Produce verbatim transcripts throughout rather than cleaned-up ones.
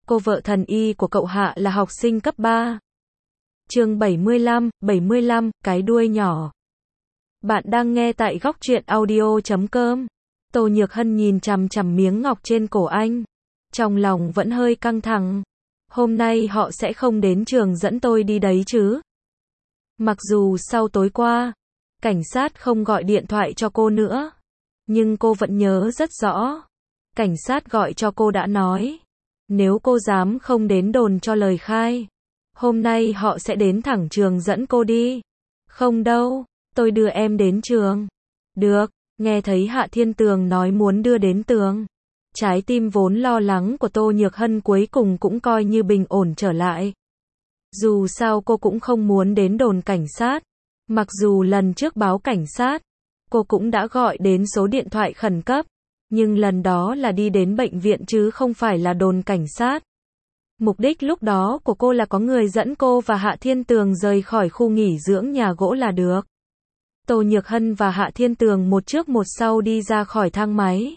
cô vợ thần y của cậu Hạ là học sinh cấp ba. Chương bảy mươi lăm, bảy mươi lăm, cái đuôi nhỏ. Bạn đang nghe tại góc truyện audio chấm com. Tô Nhược Hân nhìn chằm chằm miếng ngọc trên cổ anh. Trong lòng vẫn hơi căng thẳng. Hôm nay họ sẽ không đến trường dẫn tôi đi đấy chứ? Mặc dù sau tối qua, cảnh sát không gọi điện thoại cho cô nữa. Nhưng cô vẫn nhớ rất rõ. Cảnh sát gọi cho cô đã nói. Nếu cô dám không đến đồn cho lời khai, hôm nay họ sẽ đến thẳng trường dẫn cô đi. Không đâu, tôi đưa em đến trường. Được, nghe thấy Hạ Thiên Tường nói muốn đưa đến tường. Trái tim vốn lo lắng của Tô Nhược Hân cuối cùng cũng coi như bình ổn trở lại. Dù sao cô cũng không muốn đến đồn cảnh sát. Mặc dù lần trước báo cảnh sát, cô cũng đã gọi đến số điện thoại khẩn cấp. Nhưng lần đó là đi đến bệnh viện chứ không phải là đồn cảnh sát. Mục đích lúc đó của cô là có người dẫn cô và Hạ Thiên Tường rời khỏi khu nghỉ dưỡng nhà gỗ là được. Tô Nhược Hân và Hạ Thiên Tường một trước một sau đi ra khỏi thang máy.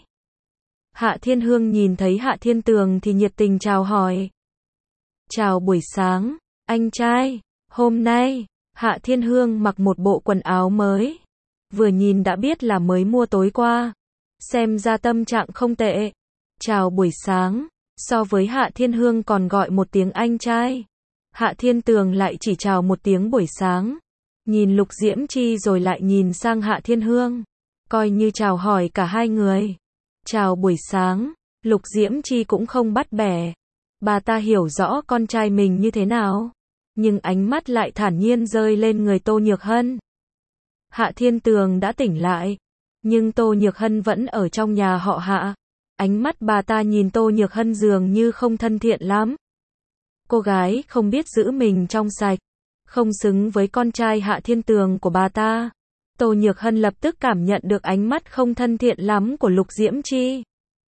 Hạ Thiên Hương nhìn thấy Hạ Thiên Tường thì nhiệt tình chào hỏi. Chào buổi sáng, anh trai. Hôm nay, Hạ Thiên Hương mặc một bộ quần áo mới. Vừa nhìn đã biết là mới mua tối qua. Xem ra tâm trạng không tệ. Chào buổi sáng. So với Hạ Thiên Hương còn gọi một tiếng anh trai. Hạ Thiên Tường lại chỉ chào một tiếng buổi sáng. Nhìn Lục Diễm Chi rồi lại nhìn sang Hạ Thiên Hương. Coi như chào hỏi cả hai người. Chào buổi sáng. Lục Diễm Chi cũng không bắt bẻ. Bà ta hiểu rõ con trai mình như thế nào. Nhưng ánh mắt lại thản nhiên rơi lên người Tô Nhược Hân. Hạ Thiên Tường đã tỉnh lại. Nhưng Tô Nhược Hân vẫn ở trong nhà họ Hạ. Ánh mắt bà ta nhìn Tô Nhược Hân dường như không thân thiện lắm. Cô gái không biết giữ mình trong sạch. Không xứng với con trai Hạ Thiên Tường của bà ta. Tô Nhược Hân lập tức cảm nhận được ánh mắt không thân thiện lắm của Lục Diễm Chi.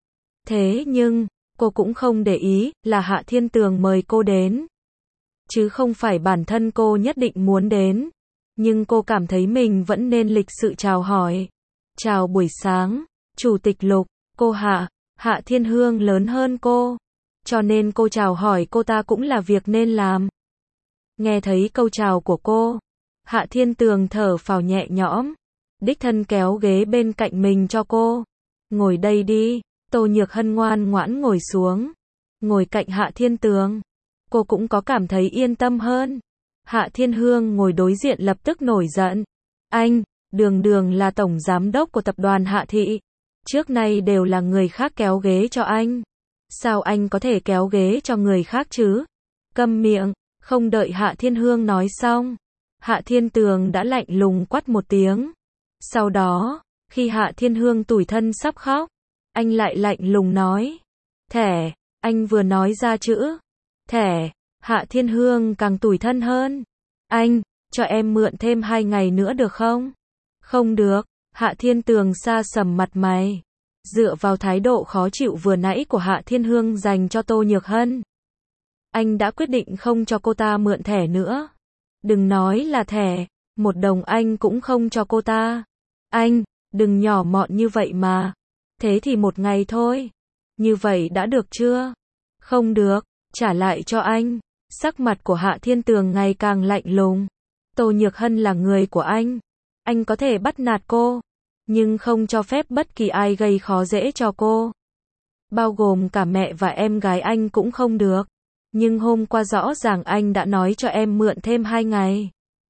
Thế nhưng, cô cũng không để ý là Hạ Thiên Tường mời cô đến. Chứ không phải bản thân cô nhất định muốn đến. Nhưng cô cảm thấy mình vẫn nên lịch sự chào hỏi. Chào buổi sáng, Chủ tịch Lục, cô Hạ. Hạ Thiên Hương lớn hơn cô. Cho nên cô chào hỏi cô ta cũng là việc nên làm. Nghe thấy câu chào của cô, Hạ Thiên Tường thở phào nhẹ nhõm. Đích thân kéo ghế bên cạnh mình cho cô. Ngồi đây đi. Tô Nhược Hân ngoan ngoãn ngồi xuống. Ngồi cạnh Hạ Thiên Tường. Cô cũng có cảm thấy yên tâm hơn. Hạ Thiên Hương ngồi đối diện lập tức nổi giận. Anh, Đường Đường là tổng giám đốc của tập đoàn Hạ Thị. Trước nay đều là người khác kéo ghế cho anh. Sao anh có thể kéo ghế cho người khác chứ? Câm miệng, không đợi Hạ Thiên Hương nói xong. Hạ Thiên Tường đã lạnh lùng quát một tiếng. Sau đó, khi Hạ Thiên Hương tủi thân sắp khóc, anh lại lạnh lùng nói. Thẻ, anh vừa nói ra chữ. Thẻ, Hạ Thiên Hương càng tủi thân hơn. Anh, cho em mượn thêm hai ngày nữa được không? Không được. Hạ Thiên Tường sa sầm mặt mày. Dựa vào thái độ khó chịu vừa nãy của Hạ Thiên Hương dành cho Tô Nhược Hân, anh đã quyết định không cho cô ta mượn thẻ nữa. Đừng nói là thẻ, một đồng anh cũng không cho cô ta. Anh, đừng nhỏ mọn như vậy mà. Thế thì một ngày thôi. Như vậy đã được chưa? Không được, trả lại cho anh. Sắc mặt của Hạ Thiên Tường ngày càng lạnh lùng. Tô Nhược Hân là người của anh. Anh có thể bắt nạt cô, nhưng không cho phép bất kỳ ai gây khó dễ cho cô. Bao gồm cả mẹ và em gái anh cũng không được. Nhưng hôm qua rõ ràng anh đã nói cho em mượn thêm hai ngày.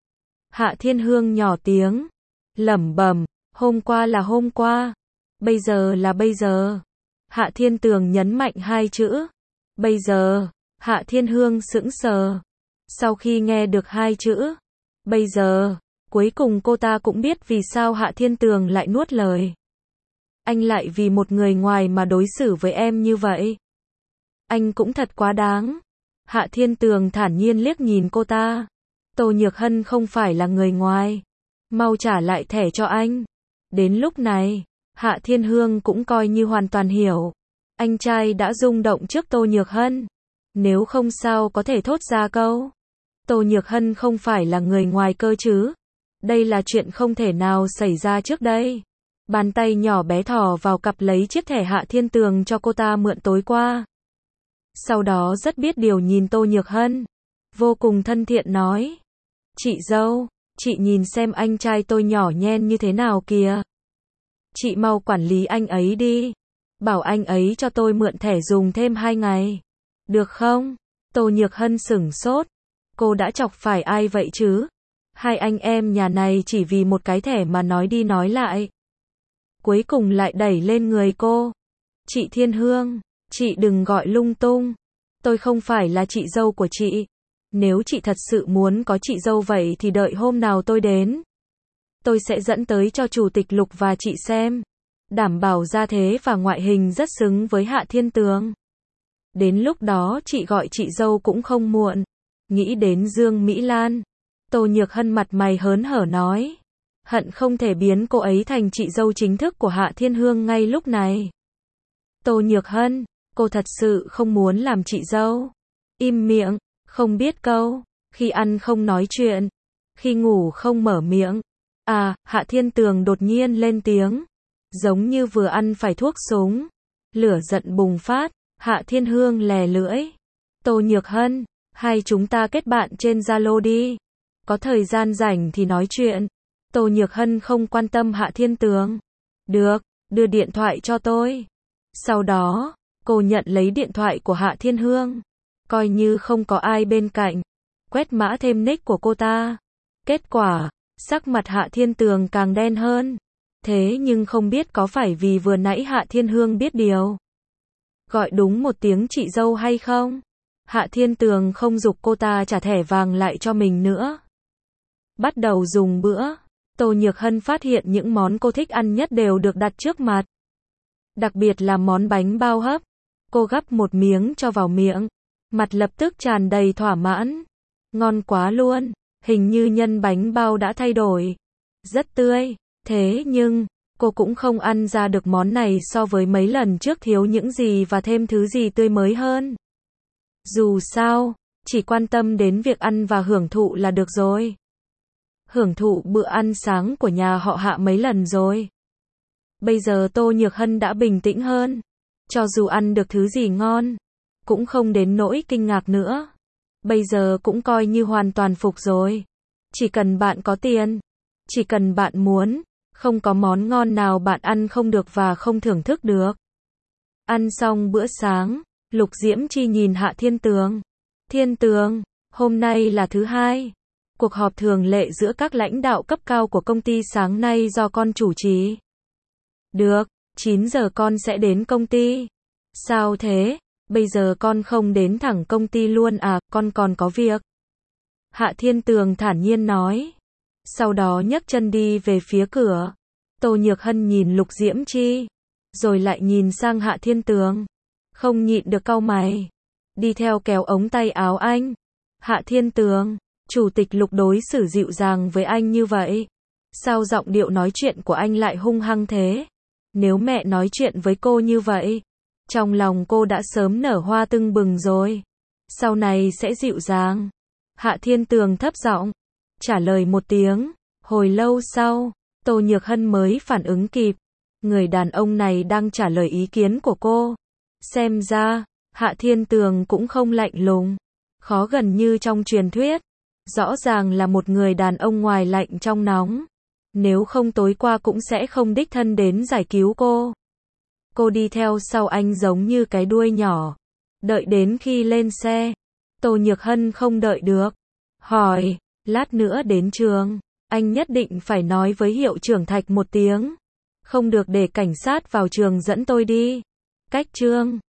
Hạ Thiên Hương nhỏ tiếng, lẩm bẩm, hôm qua là hôm qua, bây giờ là bây giờ. Hạ Thiên Tường nhấn mạnh hai chữ, bây giờ. Hạ Thiên Hương sững sờ. Sau khi nghe được hai chữ, bây giờ, cuối cùng cô ta cũng biết vì sao Hạ Thiên Tường lại nuốt lời. Anh lại vì một người ngoài mà đối xử với em như vậy. Anh cũng thật quá đáng. Hạ Thiên Tường thản nhiên liếc nhìn cô ta. Tô Nhược Hân không phải là người ngoài. Mau trả lại thẻ cho anh. Đến lúc này, Hạ Thiên Hương cũng coi như hoàn toàn hiểu. Anh trai đã rung động trước Tô Nhược Hân. Nếu không sao có thể thốt ra câu. Tô Nhược Hân không phải là người ngoài cơ chứ. Đây là chuyện không thể nào xảy ra trước đây. Bàn tay nhỏ bé thò vào cặp lấy chiếc thẻ Hạ Thiên Tường cho cô ta mượn tối qua. Sau đó rất biết điều nhìn Tô Nhược Hân. Vô cùng thân thiện nói. Chị dâu, chị nhìn xem anh trai tôi nhỏ nhen như thế nào kìa. Chị mau quản lý anh ấy đi. Bảo anh ấy cho tôi mượn thẻ dùng thêm hai ngày. Được không? Tô Nhược Hân sửng sốt. Cô đã chọc phải ai vậy chứ? Hai anh em nhà này chỉ vì một cái thẻ mà nói đi nói lại. Cuối cùng lại đẩy lên người cô. Chị Thiên Hương, chị đừng gọi lung tung. Tôi không phải là chị dâu của chị. Nếu chị thật sự muốn có chị dâu vậy thì đợi hôm nào tôi đến. Tôi sẽ dẫn tới cho Chủ tịch Lục và chị xem. Đảm bảo gia thế và ngoại hình rất xứng với Hạ Thiên Tường. Đến lúc đó chị gọi chị dâu cũng không muộn. Nghĩ đến Dương Mỹ Lan. Tô Nhược Hân mặt mày hớn hở nói. Hận không thể biến cô ấy thành chị dâu chính thức của Hạ Thiên Hương ngay lúc này. Tô Nhược Hân, cô thật sự không muốn làm chị dâu. Im miệng, không biết câu. Khi ăn không nói chuyện. Khi ngủ không mở miệng. À, Hạ Thiên Tường đột nhiên lên tiếng. Giống như vừa ăn phải thuốc súng. Lửa giận bùng phát. Hạ Thiên Hương lè lưỡi. Tô Nhược Hân, hai chúng ta kết bạn trên Zalo đi. Có thời gian rảnh thì nói chuyện. Tô Nhược Hân không quan tâm Hạ Thiên Tường. Được, đưa điện thoại cho tôi. Sau đó, cô nhận lấy điện thoại của Hạ Thiên Hương. Coi như không có ai bên cạnh. Quét mã thêm nick của cô ta. Kết quả, sắc mặt Hạ Thiên Tường càng đen hơn. Thế nhưng không biết có phải vì vừa nãy Hạ Thiên Hương biết điều. Gọi đúng một tiếng chị dâu hay không? Hạ Thiên Tường không giục cô ta trả thẻ vàng lại cho mình nữa. Bắt đầu dùng bữa. Tô Nhược Hân phát hiện những món cô thích ăn nhất đều được đặt trước mặt. Đặc biệt là món bánh bao hấp. Cô gắp một miếng cho vào miệng. Mặt lập tức tràn đầy thỏa mãn. Ngon quá luôn. Hình như nhân bánh bao đã thay đổi. Rất tươi. Thế nhưng, cô cũng không ăn ra được món này so với mấy lần trước thiếu những gì và thêm thứ gì tươi mới hơn. Dù sao, chỉ quan tâm đến việc ăn và hưởng thụ là được rồi. Hưởng thụ bữa ăn sáng của nhà họ Hạ mấy lần rồi. Bây giờ Tô Nhược Hân đã bình tĩnh hơn. Cho dù ăn được thứ gì ngon, cũng không đến nỗi kinh ngạc nữa. Bây giờ cũng coi như hoàn toàn phục rồi. Chỉ cần bạn có tiền, chỉ cần bạn muốn, không có món ngon nào bạn ăn không được và không thưởng thức được. Ăn xong bữa sáng, Lục Diễm Chi nhìn Hạ Thiên Tường. Thiên Tường, hôm nay là thứ hai. Cuộc họp thường lệ giữa các lãnh đạo cấp cao của công ty sáng nay do con chủ trì. Được, chín giờ con sẽ đến công ty. Sao thế? Bây giờ con không đến thẳng công ty luôn à, con còn có việc. Hạ Thiên Tường thản nhiên nói. Sau đó nhấc chân đi về phía cửa. Tô Nhược Hân nhìn Lục Diễm Chi, rồi lại nhìn sang Hạ Thiên Tường. Không nhịn được cau mày. Đi theo kéo ống tay áo anh. Hạ Thiên Tường, Chủ tịch Lục đối xử dịu dàng với anh như vậy. Sao giọng điệu nói chuyện của anh lại hung hăng thế? Nếu mẹ nói chuyện với cô như vậy, trong lòng cô đã sớm nở hoa tưng bừng rồi. Sau này sẽ dịu dàng. Hạ Thiên Tường thấp giọng trả lời một tiếng. Hồi lâu sau, Tô Nhược Hân mới phản ứng kịp. Người đàn ông này đang trả lời ý kiến của cô. Xem ra, Hạ Thiên Tường cũng không lạnh lùng, khó gần như trong truyền thuyết. Rõ ràng là một người đàn ông ngoài lạnh trong nóng. Nếu không tối qua cũng sẽ không đích thân đến giải cứu cô. Cô đi theo sau anh giống như cái đuôi nhỏ. Đợi đến khi lên xe, Tô Nhược Hân không đợi được. Hỏi, lát nữa đến trường, anh nhất định phải nói với hiệu trưởng Thạch một tiếng. Không được để cảnh sát vào trường dẫn tôi đi. Cách chương